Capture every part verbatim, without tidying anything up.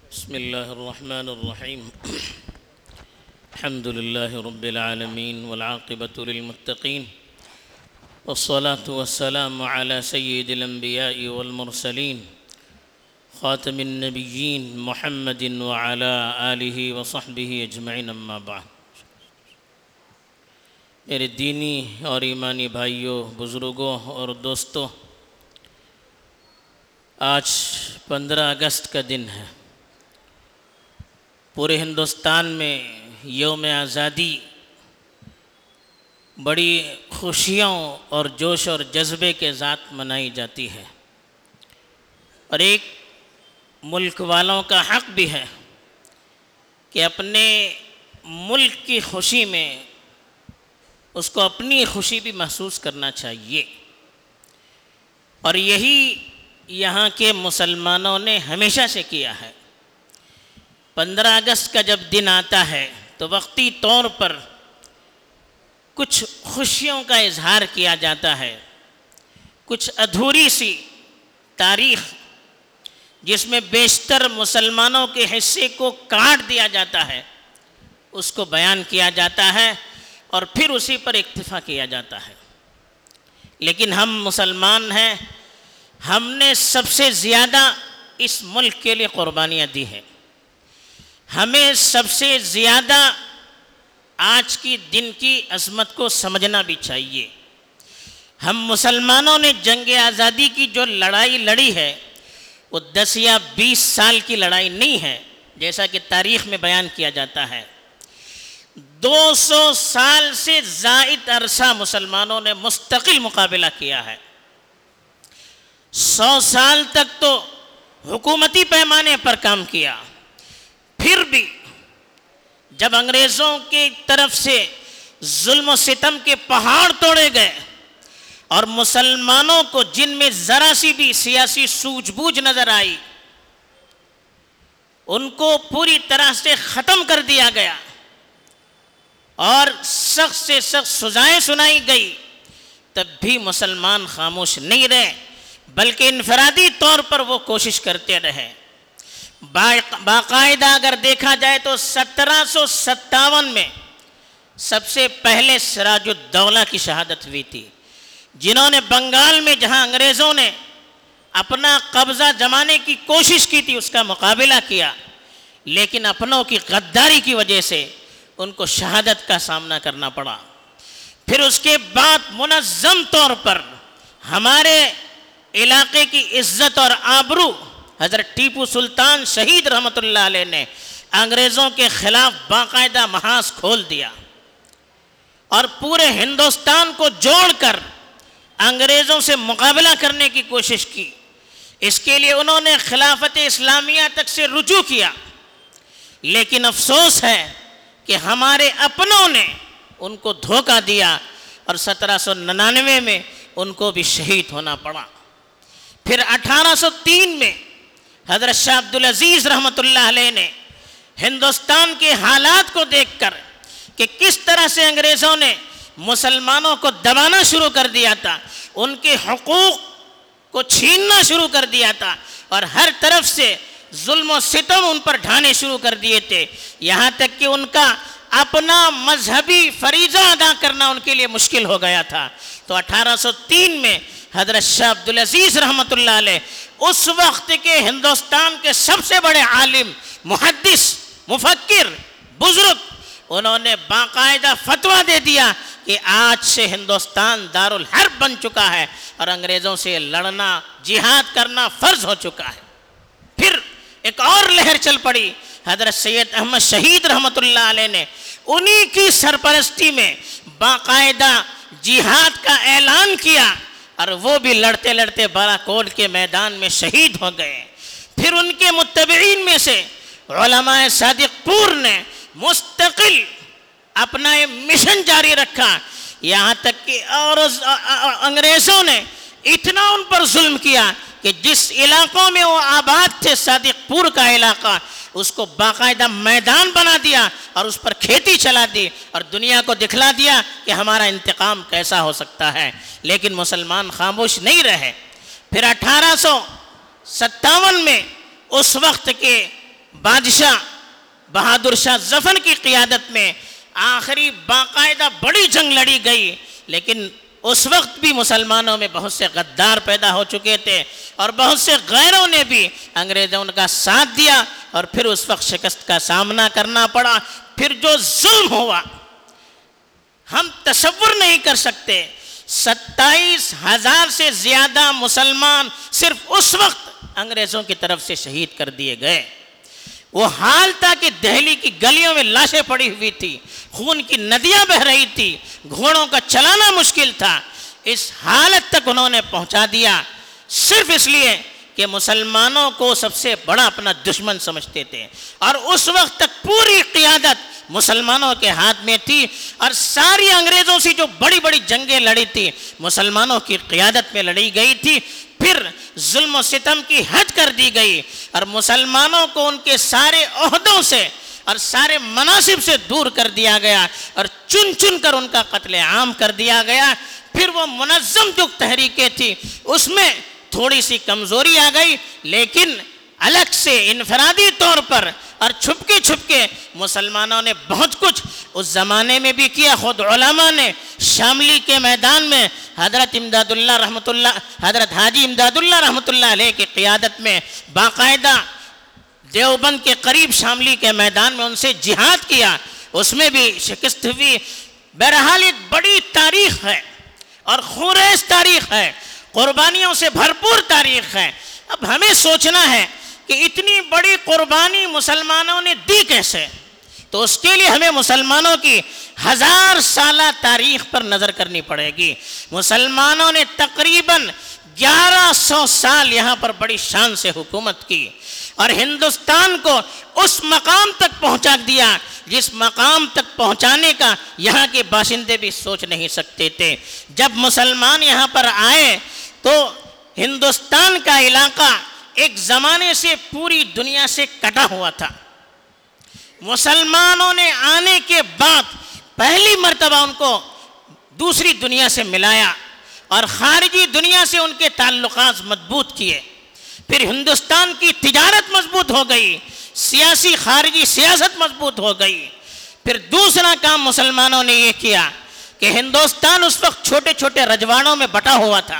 بسم الله الرحمن الرحيم الحمد لله رب العالمين والعاقبة للمتقين والصلاة والسلام على سيد الأنبياء والمرسلين خاتم النبيين محمد وعلى آله وصحبه أجمعين أما بعد میرے دینی اور ایمانی بھائیوں، بزرگوں اور دوستوں، آج پندرہ اگست کا دن ہے۔ پورے ہندوستان میں یوم آزادی بڑی خوشیوں اور جوش اور جذبے کے ساتھ منائی جاتی ہے، اور ایک ملک والوں کا حق بھی ہے کہ اپنے ملک کی خوشی میں اس کو اپنی خوشی بھی محسوس کرنا چاہیے، اور یہی یہاں کے مسلمانوں نے ہمیشہ سے کیا ہے۔ پندرہ اگست کا جب دن آتا ہے تو وقتی طور پر کچھ خوشیوں کا اظہار کیا جاتا ہے، کچھ ادھوری سی تاریخ جس میں بیشتر مسلمانوں کے حصے کو کاٹ دیا جاتا ہے، اس کو بیان کیا جاتا ہے اور پھر اسی پر اکتفا کیا جاتا ہے۔ لیکن ہم مسلمان ہیں، ہم نے سب سے زیادہ اس ملک کے لیے قربانیاں دی ہیں۔ ہمیں سب سے زیادہ آج کی دن کی عظمت کو سمجھنا بھی چاہیے۔ ہم مسلمانوں نے جنگ آزادی کی جو لڑائی لڑی ہے وہ دس یا بیس سال کی لڑائی نہیں ہے جیسا کہ تاریخ میں بیان کیا جاتا ہے۔ دو سو سال سے زائد عرصہ مسلمانوں نے مستقل مقابلہ کیا ہے۔ سو سال تک تو حکومتی پیمانے پر کام کیا، پھر بھی جب انگریزوں کی طرف سے ظلم و ستم کے پہاڑ توڑے گئے اور مسلمانوں کو جن میں ذرا سی بھی سیاسی سوجھ بوجھ نظر آئی ان کو پوری طرح سے ختم کر دیا گیا اور سخت سے سخت سزائیں سنائی گئی، تب بھی مسلمان خاموش نہیں رہے بلکہ انفرادی طور پر وہ کوشش کرتے رہے۔ باقاعدہ اگر دیکھا جائے تو سترہ سو ستاون میں سب سے پہلے سراج الدولہ کی شہادت ہوئی تھی، جنہوں نے بنگال میں جہاں انگریزوں نے اپنا قبضہ جمانے کی کوشش کی تھی اس کا مقابلہ کیا، لیکن اپنوں کی غداری کی وجہ سے ان کو شہادت کا سامنا کرنا پڑا۔ پھر اس کے بعد منظم طور پر ہمارے علاقے کی عزت اور آبرو حضرت ٹیپو سلطان شہید رحمت اللہ علیہ نے انگریزوں کے خلاف باقاعدہ محاذ کھول دیا اور پورے ہندوستان کو جوڑ کر انگریزوں سے مقابلہ کرنے کی کوشش کی۔ اس کے لیے انہوں نے خلافت اسلامیہ تک سے رجوع کیا، لیکن افسوس ہے کہ ہمارے اپنوں نے ان کو دھوکہ دیا اور سترہ سو ننانوے میں ان کو بھی شہید ہونا پڑا۔ پھر اٹھارہ سو تین میں حضرت شاہ عبدالعزیز رحمت اللہ علیہ نے ہندوستان کے حالات کو دیکھ کر کہ کس طرح سے انگریزوں نے مسلمانوں کو دبانا شروع کر دیا تھا، ان کے حقوق کو چھیننا شروع کر دیا تھا اور ہر طرف سے ظلم و ستم ان پر ڈھانے شروع کر دیے تھے، یہاں تک کہ ان کا اپنا مذہبی فریضہ ادا کرنا ان کے لیے مشکل ہو گیا تھا۔ تو اٹھارہ سو تین میں حضرت شاہ عبدالعزیز رحمت اللہ علیہ اس وقت کے ہندوستان کے سب سے بڑے عالم، محدث، مفکر، بزرگ، انہوں نے باقاعدہ فتویٰ دے دیا کہ آج سے ہندوستان دارالحرب بن چکا ہے اور انگریزوں سے لڑنا، جہاد کرنا فرض ہو چکا ہے۔ پھر ایک اور لہر چل پڑی، حضرت سید احمد شہید رحمت اللہ علیہ نے انہی کی سرپرستی میں باقاعدہ جہاد کا اعلان کیا اور وہ بھی لڑتے لڑتے بالاکوٹ کے میدان میں شہید ہو گئے۔ پھر ان کے متبعین میں سے علماء صادق پور نے مستقل اپنا یہ مشن جاری رکھا، یہاں تک کہ اور انگریزوں نے اتنا ان پر ظلم کیا کہ جس علاقوں میں وہ آباد تھے، صادق پور کا علاقہ، اس کو باقاعدہ میدان بنا دیا اور اس پر کھیتی چلا دی اور دنیا کو دکھلا دیا کہ ہمارا انتقام کیسا ہو سکتا ہے، لیکن مسلمان خاموش نہیں رہے۔ پھر اٹھارہ سو ستاون میں اس وقت کے بادشاہ بہادر شاہ ظفر کی قیادت میں آخری باقاعدہ بڑی جنگ لڑی گئی، لیکن اس وقت بھی مسلمانوں میں بہت سے غدار پیدا ہو چکے تھے اور بہت سے غیروں نے بھی انگریزوں کا ساتھ دیا، اور پھر اس وقت شکست کا سامنا کرنا پڑا۔ پھر جو ظلم ہوا ہم تصور نہیں کر سکتے۔ ستائیس ہزار سے زیادہ مسلمان صرف اس وقت انگریزوں کی طرف سے شہید کر دیے گئے۔ وہ حال تھا کہ دہلی کی گلیوں میں لاشیں پڑی ہوئی تھی، خون کی ندیاں بہہ رہی تھی، گھوڑوں کا چلانا مشکل تھا۔ اس حالت تک انہوں نے پہنچا دیا صرف اس لیے کہ مسلمانوں کو سب سے بڑا اپنا دشمن سمجھتے تھے، اور اس وقت تک پوری قیادت مسلمانوں کے ہاتھ میں تھی، اور ساری انگریزوں سے جو بڑی بڑی جنگیں لڑی تھی مسلمانوں کی قیادت میں لڑی گئی تھی۔ پھر ظلم و ستم کی حد کر دی گئی اور مسلمانوں کو ان کے سارے عہدوں سے اور سارے مناصب سے دور کر دیا گیا، اور چن چن کر ان کا قتل عام کر دیا گیا۔ پھر وہ منظم جو تحریکیں تھی اس میں تھوڑی سی کمزوری آ گئی، لیکن الگ سے انفرادی طور پر اور چھپکے چھپکے مسلمانوں نے بہت کچھ اس زمانے میں بھی کیا۔ خود علماء نے شاملی کے میدان میں حضرت امداد اللہ رحمۃ اللہ حضرت حاجی امداد اللہ رحمۃ اللہ علیہ کی قیادت میں باقاعدہ دیوبند کے قریب شاملی کے میدان میں ان سے جہاد کیا، اس میں بھی شکست ہوئی۔ بہرحال ایک بڑی تاریخ ہے اور خونریز تاریخ ہے، قربانیوں سے بھرپور تاریخ ہے۔ اب ہمیں سوچنا ہے کہ اتنی بڑی قربانی مسلمانوں نے دی کیسے؟ تو اس کے لیے ہمیں مسلمانوں کی ہزار سالہ تاریخ پر نظر کرنی پڑے گی۔ مسلمانوں نے تقریباً گیارہ سو سال یہاں پر بڑی شان سے حکومت کی اور ہندوستان کو اس مقام تک پہنچا دیا جس مقام تک پہنچانے کا یہاں کے باشندے بھی سوچ نہیں سکتے تھے۔ جب مسلمان یہاں پر آئے تو ہندوستان کا علاقہ ایک زمانے سے پوری دنیا سے کٹا ہوا تھا۔ مسلمانوں نے آنے کے بعد پہلی مرتبہ ان کو دوسری دنیا سے ملایا اور خارجی دنیا سے ان کے تعلقات مضبوط کیے۔ پھر ہندوستان کی تجارت مضبوط ہو گئی، سیاسی خارجی سیاست مضبوط ہو گئی۔ پھر دوسرا کام مسلمانوں نے یہ کیا کہ ہندوستان اس وقت چھوٹے چھوٹے رجواڑوں میں بٹا ہوا تھا،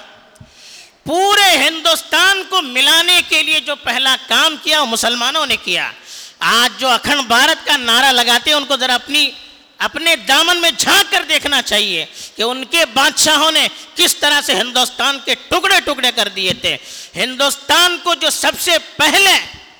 پورے ہندوستان کو ملانے کے لیے جو پہلا کام کیا وہ مسلمانوں نے کیا۔ آج جو اکھنڈ بھارت کا نعرہ لگاتے ہیں ان کو ذرا اپنی اپنے دامن میں جھانک کر دیکھنا چاہیے کہ ان کے بادشاہوں نے کس طرح سے ہندوستان کے ٹکڑے ٹکڑے کر دیے تھے۔ ہندوستان کو جو سب سے پہلے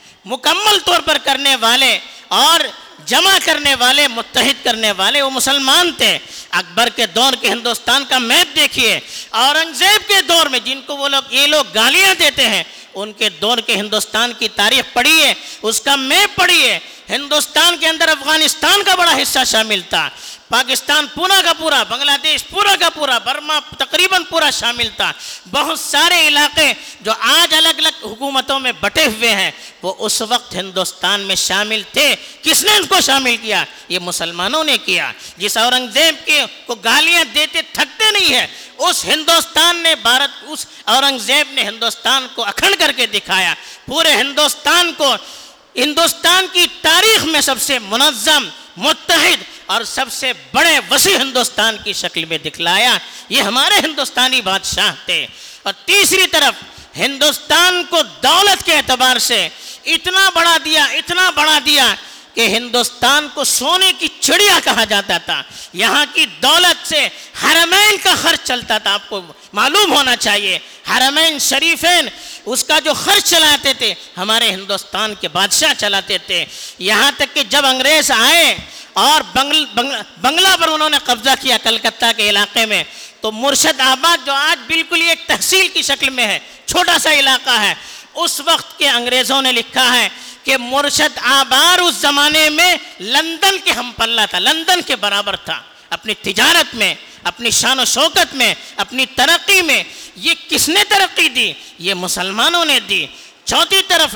مکمل طور پر کرنے والے اور جمع کرنے والے، متحد کرنے والے وہ مسلمان تھے۔ اکبر کے دور کے ہندوستان کا میپ دیکھیے، اورنگزیب کے دور میں جن کو وہ لوگ یہ لوگ گالیاں دیتے ہیں ان کے دور کے ہندوستان کی تاریخ پڑھیے، اس کا میپ پڑھیے۔ ہندوستان کے اندر افغانستان کا بڑا حصہ شامل تھا، پاکستان پورا کا پورا، بنگلہ دیش پورا کا پورا، برما تقریباً پورا شامل تھا۔ بہت سارے علاقے جو آج الگ الگ حکومتوں میں بٹے ہوئے ہیں وہ اس وقت ہندوستان میں شامل تھے۔ کس نے ان کو شامل کیا؟ یہ مسلمانوں نے کیا۔ جس اورنگزیب کے کو گالیاں دیتے تھکتے نہیں ہے، اس ہندوستان نے بھارت اس اورنگزیب نے ہندوستان کو اکھنڈ کر کے دکھایا۔ پورے ہندوستان کو ہندوستان کی تاریخ میں سب سے منظم، متحد اور سب سے بڑے وسیع ہندوستان کی شکل میں دکھلایا۔ یہ ہمارے ہندوستانی بادشاہ تھے۔ اور تیسری طرف ہندوستان کو دولت کے اعتبار سے اتنا بڑا دیا اتنا بڑا دیا کہ ہندوستان کو سونے کی چڑیا کہا جاتا تھا۔ یہاں کی دولت سے حرمین کا خرچ چلتا تھا۔ آپ کو معلوم ہونا چاہیے حرمین شریفین اس کا جو خرچ چلاتے تھے ہمارے ہندوستان کے بادشاہ چلاتے تھے۔ یہاں تک کہ جب انگریز آئے اور بنگل بنگلہ پر انہوں نے قبضہ کیا کلکتہ کے علاقے میں، تو مرشد آباد جو آج بالکل ایک تحصیل کی شکل میں ہے، چھوٹا سا علاقہ ہے، اس وقت کے انگریزوں نے لکھا ہے کہ مرشد آباد اس زمانے میں لندن کے ہم پلہ تھا، لندن کے برابر تھا، اپنی تجارت میں، اپنی شان و شوکت میں، اپنی ترقی میں۔ یہ کس نے ترقی دی؟ یہ مسلمانوں نے دی۔ چوتھی طرف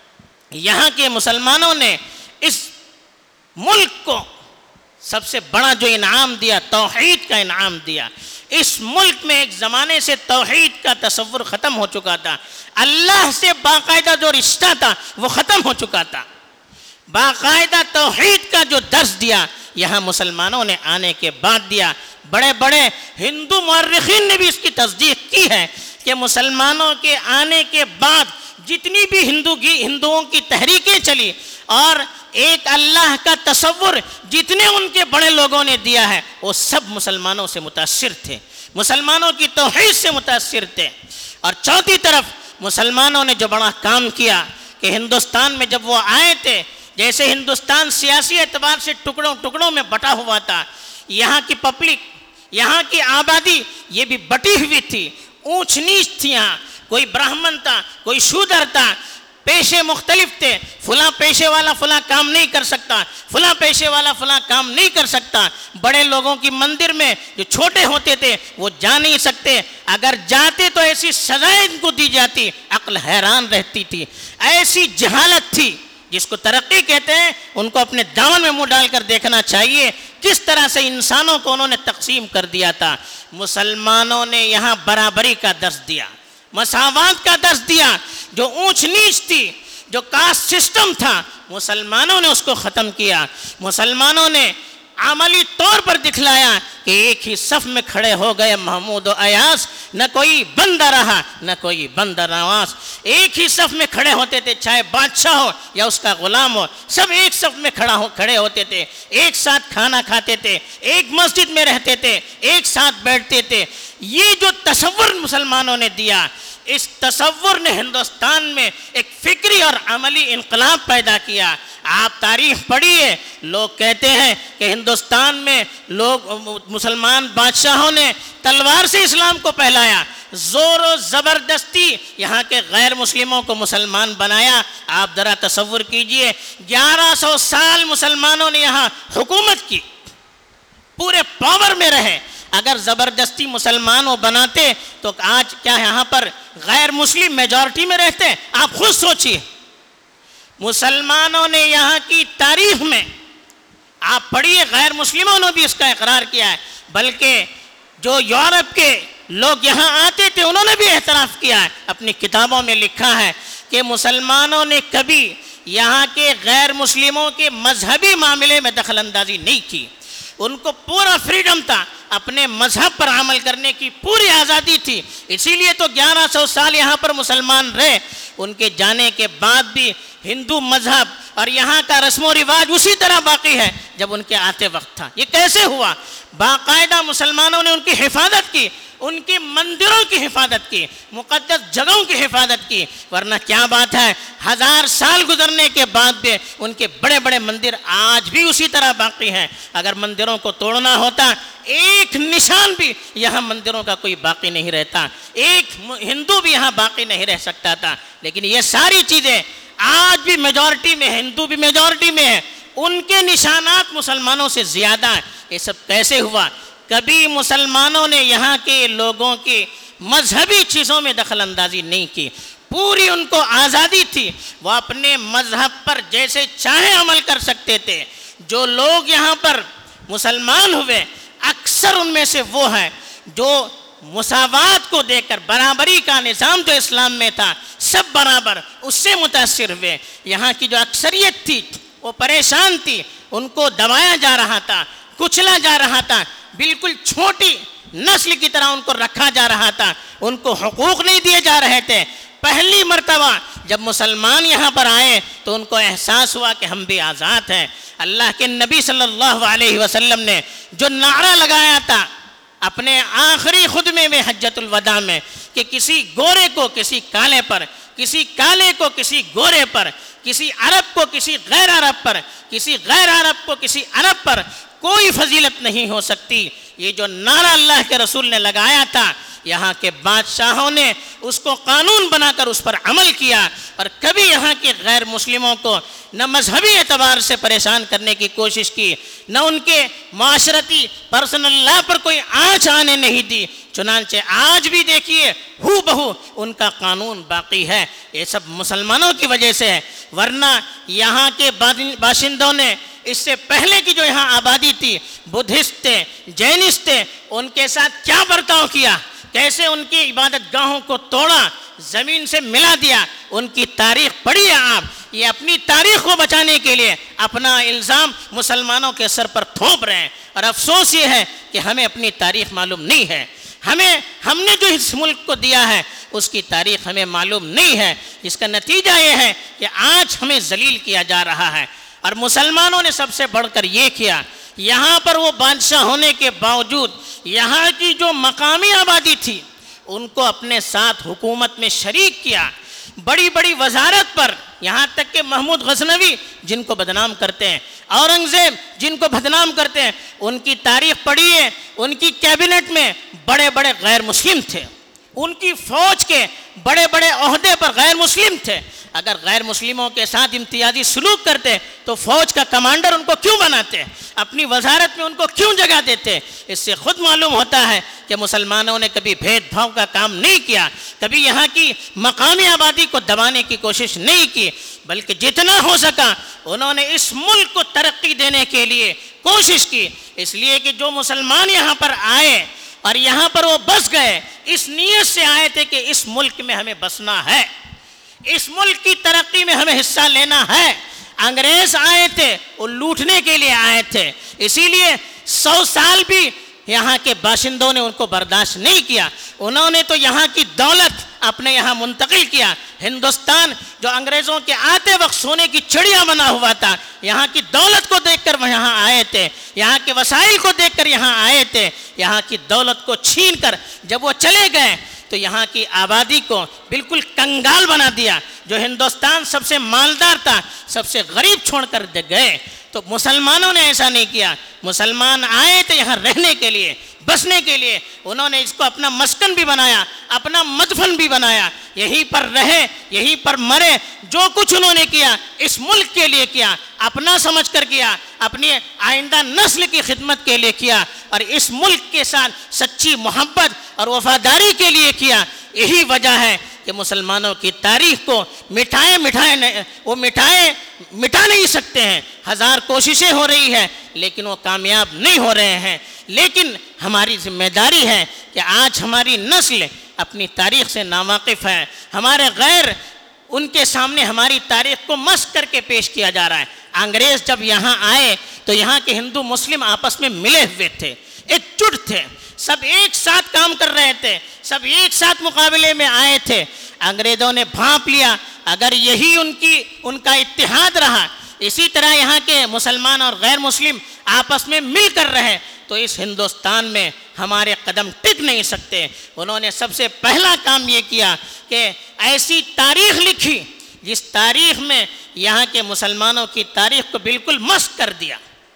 یہاں کے مسلمانوں نے اس ملک کو سب سے بڑا جو انعام دیا، توحید کا انعام دیا۔ اس ملک میں ایک زمانے سے توحید کا تصور ختم ہو چکا تھا، اللہ سے باقاعدہ جو رشتہ تھا وہ ختم ہو چکا تھا۔ باقاعدہ توحید کا جو درس دیا یہاں مسلمانوں نے آنے کے بعد دیا. بڑے بڑے ہندو مورخین نے بھی اس کی تصدیق کی ہے کہ مسلمانوں کے آنے کے بعد جتنی بھی ہندو کی ہندوؤں کی تحریکیں چلی اور ایک اللہ کا تصور جتنے ان کے بڑے لوگوں نے دیا ہے وہ سب مسلمانوں سے متاثر تھے, مسلمانوں کی توحید سے متاثر تھے. اور چوتھی طرف مسلمانوں نے جو بڑا کام کیا کہ ہندوستان میں جب وہ آئے تھے, جیسے ہندوستان سیاسی اعتبار سے ٹکڑوں ٹکڑوں میں بٹا ہوا تھا, یہاں کی پبلک, یہاں کی آبادی یہ بھی بٹی ہوئی تھی, اونچ نیچ تھی. یہاں کوئی برہمن تھا, کوئی شودر تھا, پیشے مختلف تھے. فلاں پیشے والا فلاں کام نہیں کر سکتا, فلاں پیشے والا فلاں کام نہیں کر سکتا. بڑے لوگوں کی مندر میں جو چھوٹے ہوتے تھے وہ جا نہیں سکتے, اگر جاتے تو ایسی سزائیں ان کو دی جاتی, عقل حیران رہتی تھی. ایسی جہالت تھی جس کو ترقی کہتے ہیں. ان کو اپنے دامن میں منہ ڈال کر دیکھنا چاہیے کس طرح سے انسانوں کو انہوں نے تقسیم کر دیا تھا. مسلمانوں نے یہاں برابری کا درس دیا, مساوات کا درس دیا. جو اونچ نیچ تھی, جو کاسٹ سسٹم تھا, مسلمانوں نے اس کو ختم کیا. مسلمانوں نے عملی طور پر دکھلایا کہ ایک ہی صف میں کھڑے ہو گئے محمود و ایاز, نہ کوئی بندہ رہا نہ کوئی بندہ نواز. ایک ہی صف میں کھڑے ہوتے تھے, چاہے بادشاہ ہو یا اس کا غلام ہو, سب ایک صف میں کھڑا ہو کھڑے ہوتے تھے, ایک ساتھ کھانا کھاتے تھے, ایک مسجد میں رہتے تھے, ایک ساتھ بیٹھتے تھے. یہ جو تصور مسلمانوں نے دیا, اس تصور نے ہندوستان میں ایک فکری اور عملی انقلاب پیدا کیا. آپ تاریخ پڑھیے, لوگ کہتے ہیں کہ ہندوستان میں لوگ مسلمان بادشاہوں نے تلوار سے اسلام کو پھیلایا, زور و زبردستی یہاں کے غیر مسلموں کو مسلمان بنایا. آپ ذرا تصور کیجئے, گیارہ سو سال مسلمانوں نے یہاں حکومت کی, پورے پاور میں رہے. اگر زبردستی مسلمانوں بناتے تو آج کیا یہاں پر غیر مسلم میجورٹی میں رہتے؟ آپ خود سوچئے. مسلمانوں نے یہاں کی تاریخ میں, آپ پڑھیے, غیر مسلموں نے بھی اس کا اقرار کیا ہے, بلکہ جو یورپ کے لوگ یہاں آتے تھے انہوں نے بھی اعتراف کیا ہے, اپنی کتابوں میں لکھا ہے کہ مسلمانوں نے کبھی یہاں کے غیر مسلموں کے مذہبی معاملے میں دخل اندازی نہیں کی. ان کو پورا فریڈم تھا, اپنے مذہب پر عمل کرنے کی پوری آزادی تھی. اسی لیے تو گیارہ سو سال یہاں پر مسلمان رہے. ان کے جانے کے بعد بھی ہندو مذہب اور یہاں کا رسم و رواج اسی طرح باقی ہے جب ان کے آتے وقت تھا. یہ کیسے ہوا؟ باقاعدہ مسلمانوں نے ان کی حفاظت کی, ان کے مندروں کی حفاظت کی, مقدس جگہوں کی حفاظت کی. ورنہ کیا بات ہے, ہزار سال گزرنے کے بعد بھی ان کے بڑے بڑے مندر آج بھی اسی طرح باقی ہیں. اگر مندروں کو توڑنا ہوتا, ایک نشان بھی یہاں مندروں کا کوئی باقی نہیں رہتا, ایک ہندو بھی یہاں باقی نہیں رہ سکتا تھا. لیکن یہ ساری چیزیں آج بھی میجورٹی میں, ہندو بھی میجورٹی میں ہے, ان کے نشانات مسلمانوں سے زیادہ ہیں. یہ سب کیسے ہوا؟ کبھی مسلمانوں نے یہاں کے لوگوں کی مذہبی چیزوں میں دخل اندازی نہیں کی. پوری ان کو آزادی تھی, وہ اپنے مذہب پر جیسے چاہیں عمل کر سکتے تھے. جو لوگ یہاں پر مسلمان ہوئے اکثر ان میں سے وہ ہیں جو مساوات کو دیکھ کر, برابری کا نظام جو اسلام میں تھا, سب برابر, اس سے متاثر ہوئے. یہاں کی جو اکثریت تھی وہ پریشان تھی, ان کو دبایا جا رہا تھا, کچلا جا رہا تھا, بالکل چھوٹی نسل کی طرح ان کو رکھا جا رہا تھا, ان کو حقوق نہیں دیے جا رہے تھے. پہلی مرتبہ جب مسلمان یہاں پر آئے تو ان کو احساس ہوا کہ ہم بھی آزاد ہیں. اللہ کے نبی صلی اللہ علیہ وسلم نے جو نعرہ لگایا تھا اپنے آخری خطبے میں حجۃ الوداع میں کہ کسی گورے کو کسی کالے پر, کسی کالے کو کسی گورے پر, کسی عرب کو کسی غیر عرب پر, کسی غیر عرب کو کسی عرب پر کوئی فضیلت نہیں ہو سکتی. یہ جو نعرہ اللہ کے رسول نے لگایا تھا, یہاں کے بادشاہوں نے اس کو قانون بنا کر اس پر عمل کیا, اور کبھی یہاں کے غیر مسلموں کو نہ مذہبی اعتبار سے پریشان کرنے کی کوشش کی, نہ ان کے معاشرتی پرسنل لا پر کوئی آنچ آنے نہیں دی. چنانچہ آج بھی دیکھیے ہو بہو ان کا قانون باقی ہے. یہ سب مسلمانوں کی وجہ سے ہے, ورنہ یہاں کے باشندوں نے اس سے پہلے کی جو یہاں آبادی تھی, بدھسٹ تھے, جینسٹ تھے, ان کے ساتھ کیا برتاؤ کیا, کیسے ان کی عبادت گاہوں کو توڑا, زمین سے ملا دیا. ان کی تاریخ پڑھیے آپ. یہ اپنی تاریخ کو بچانے کے لیے اپنا الزام مسلمانوں کے سر پر تھوپ رہے ہیں، اور افسوس یہ ہے کہ ہمیں اپنی تاریخ معلوم نہیں ہے، ہمیں ہم نے جو اس ملک کو دیا ہے اس کی تاریخ ہمیں معلوم نہیں ہے، جس کا نتیجہ یہ ہے کہ آج ہمیں ذلیل کیا جا رہا ہے۔ اور مسلمانوں نے سب سے بڑھ کر یہ کیا، یہاں پر وہ بادشاہ ہونے کے باوجود یہاں کی جو مقامی آبادی تھی ان کو اپنے ساتھ حکومت میں شریک کیا، بڑی بڑی وزارت پر، یہاں تک کہ محمود غزنوی جن کو بدنام کرتے ہیں، اورنگزیب جن کو بدنام کرتے ہیں، ان کی تاریخ پڑھیے، ان کی کیبنٹ میں بڑے بڑے غیر مسلم تھے، ان کی فوج کے بڑے بڑے عہدے پر غیر مسلم تھے۔ اگر غیر مسلموں کے ساتھ امتیازی سلوک کرتے تو فوج کا کمانڈر ان کو کیوں بناتے، اپنی وزارت میں ان کو کیوں جگہ دیتے؟ اس سے خود معلوم ہوتا ہے کہ مسلمانوں نے کبھی بھید بھاؤ کا کام نہیں کیا، کبھی یہاں کی مقامی آبادی کو دبانے کی کوشش نہیں کی، بلکہ جتنا ہو سکا انہوں نے اس ملک کو ترقی دینے کے لیے کوشش کی۔ اس لیے کہ جو مسلمان یہاں پر آئے اور یہاں پر وہ بس گئے، اس نیت سے آئے تھے کہ اس ملک میں ہمیں بسنا ہے، اس ملک کی ترقی میں ہمیں حصہ لینا ہے۔ انگریز آئے تھے، وہ لوٹنے کے لیے آئے تھے، اسی لیے سو سال بھی یہاں کے باشندوں نے ان کو برداشت نہیں کیا، انہوں نے تو یہاں کی دولت اپنے یہاں منتقل کیا۔ ہندوستان جو انگریزوں کے آتے وقت سونے کی چڑیا بنا ہوا تھا، یہاں کی دولت کو دیکھ کر وہ یہاں آئے تھے، یہاں کے وسائل کو دیکھ کر یہاں آئے تھے، یہاں کی دولت کو چھین کر جب وہ چلے گئے تو یہاں کی آبادی کو بالکل کنگال بنا دیا۔ جو ہندوستان سب سے مالدار تھا سب سے غریب چھوڑ کر گئے۔ تو مسلمانوں نے ایسا نہیں کیا، مسلمان آئے تھے یہاں رہنے کے لیے، بسنے کے لیے، انہوں نے اس کو اپنا مسکن بھی بنایا، اپنا مدفن بھی بنایا، یہیں پر رہے، یہیں پر مرے۔ جو کچھ انہوں نے کیا اس ملک کے لیے کیا، اپنا سمجھ کر کیا، اپنی آئندہ نسل کی خدمت کے لیے کیا، اور اس ملک کے ساتھ سچی محبت اور وفاداری کے لیے کیا۔ یہی وجہ ہے کہ مسلمانوں کی تاریخ کو مٹھائے مٹھائے وہ مٹھائے مٹا نہیں سکتے ہیں، ہزار کوششیں ہو رہی ہیں لیکن وہ کامیاب نہیں ہو رہے ہیں۔ لیکن ہماری ذمہ داری ہے کہ آج ہماری نسل اپنی تاریخ سے ناواقف ہے، ہمارے غیر ان کے سامنے ہماری تاریخ کو مسخ کر کے پیش کیا جا رہا ہے۔ انگریز جب یہاں آئے تو یہاں کے ہندو مسلم آپس میں ملے ہوئے تھے، ایک جٹ تھے، سب ایک ساتھ کام کر رہے تھے، سب ایک ساتھ مقابلے میں آئے تھے۔ انگریزوں نے بھانپ لیا اگر یہی ان کی ان کا اتحاد رہا، اسی طرح یہاں کے مسلمان اور غیر مسلم آپس میں مل کر رہے تو اس ہندوستان میں ہمارے قدم ٹک نہیں سکتے۔ انہوں نے سب سے پہلا کام یہ کیا کہ ایسی تاریخ لکھی جس تاریخ میں یہاں کے مسلمانوں کی تاریخ کو بالکل مسخ کر دیا۔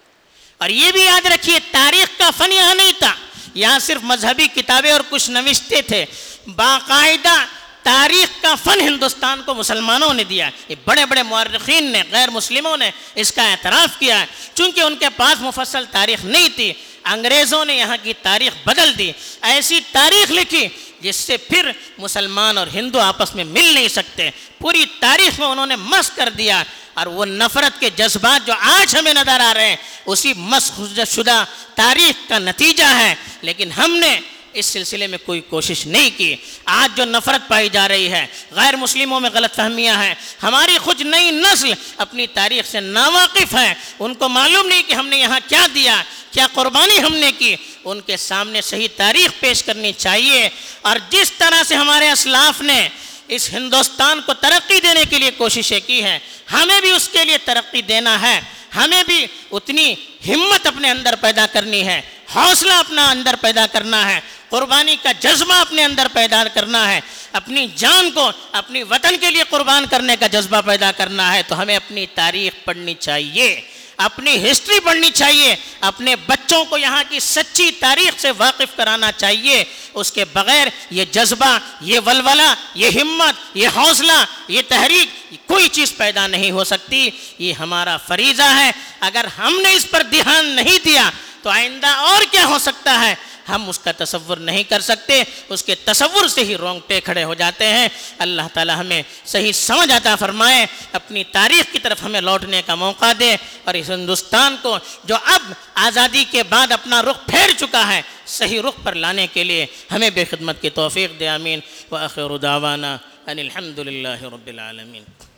اور یہ بھی یاد رکھیے تاریخ کا فن یہاں نہیں تھا، یہاں صرف مذہبی کتابیں اور کچھ نوشتے تھے، باقاعدہ تاریخ کا فن ہندوستان کو مسلمانوں نے دیا۔ یہ بڑے بڑے مورخین نے، غیر مسلموں نے اس کا اعتراف کیا، چونکہ ان کے پاس مفصل تاریخ نہیں تھی۔ انگریزوں نے یہاں کی تاریخ بدل دی، ایسی تاریخ لکھی جس سے پھر مسلمان اور ہندو آپس میں مل نہیں سکتے، پوری تاریخ میں انہوں نے مسخ کر دیا۔ اور وہ نفرت کے جذبات جو آج ہمیں نظر آ رہے ہیں اسی مسخ شدہ تاریخ کا نتیجہ ہے، لیکن ہم نے اس سلسلے میں کوئی کوشش نہیں کی۔ آج جو نفرت پائی جا رہی ہے، غیر مسلموں میں غلط فہمیاں ہیں، ہماری خود نئی نسل اپنی تاریخ سے ناواقف ہے، ان کو معلوم نہیں کہ ہم نے یہاں کیا دیا، کیا قربانی ہم نے کی۔ ان کے سامنے صحیح تاریخ پیش کرنی چاہیے، اور جس طرح سے ہمارے اسلاف نے اس ہندوستان کو ترقی دینے کے لیے کوششیں کی ہیں، ہمیں بھی اس کے لیے ترقی دینا ہے، ہمیں بھی اتنی ہمت اپنے اندر پیدا کرنی ہے، حوصلہ اپنا اندر پیدا کرنا ہے، قربانی کا جذبہ اپنے اندر پیدا کرنا ہے، اپنی جان کو اپنی وطن کے لیے قربان کرنے کا جذبہ پیدا کرنا ہے۔ تو ہمیں اپنی تاریخ پڑھنی چاہیے، اپنی ہسٹری پڑھنی چاہیے، اپنے بچوں کو یہاں کی سچی تاریخ سے واقف کرانا چاہیے۔ اس کے بغیر یہ جذبہ، یہ ولولہ، یہ ہمت، یہ حوصلہ، یہ تحریک کوئی چیز پیدا نہیں ہو سکتی۔ یہ ہمارا فریضہ ہے، اگر ہم نے اس پر دھیان نہیں دیا تو آئندہ اور کیا ہو سکتا ہے ہم اس کا تصور نہیں کر سکتے، اس کے تصور سے ہی رونگٹے کھڑے ہو جاتے ہیں۔ اللہ تعالی ہمیں صحیح سمجھ عطا فرمائے، اپنی تاریخ کی طرف ہمیں لوٹنے کا موقع دے، اور اس ہندوستان کو جو اب آزادی کے بعد اپنا رخ پھیر چکا ہے صحیح رخ پر لانے کے لیے ہمیں بے خدمت کی توفیق دے۔ آمین۔ وآخر دعوانا ان الحمد للہ رب العالمین۔